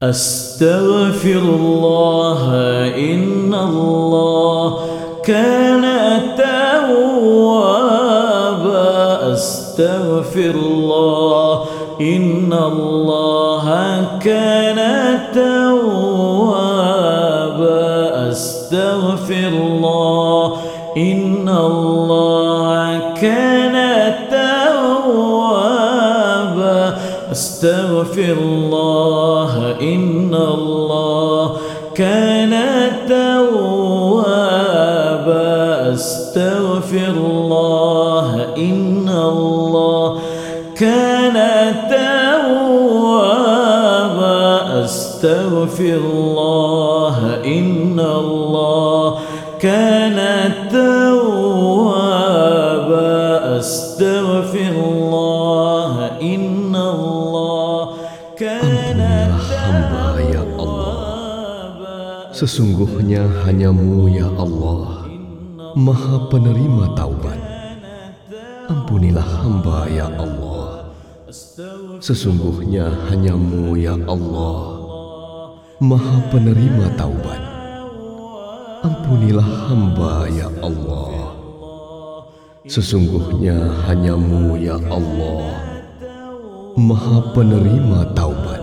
Astaghfirullah, innallah kana tawwaba. Astaghfirullah, innallah kana tawwaba. Astaghfirullah, innallah kana tawwaba. Astaghfirullah, innallah kana tawwaba. Astaghfirullah, innallah kana tawwaba. Astaghfirullah, innallah kana tawwaba. Astaghfirullah, innallah kana hamba ya Allah. Sesungguhnya hanya-Mu ya Allah, Maha penerima taubat. Ampunilah hamba ya Allah. Sesungguhnya hanya-Mu ya Allah, Maha penerima taubat. Ampunilah hamba ya Allah. Sesungguhnya hanya-Mu ya Allah, Maha penerima taubat.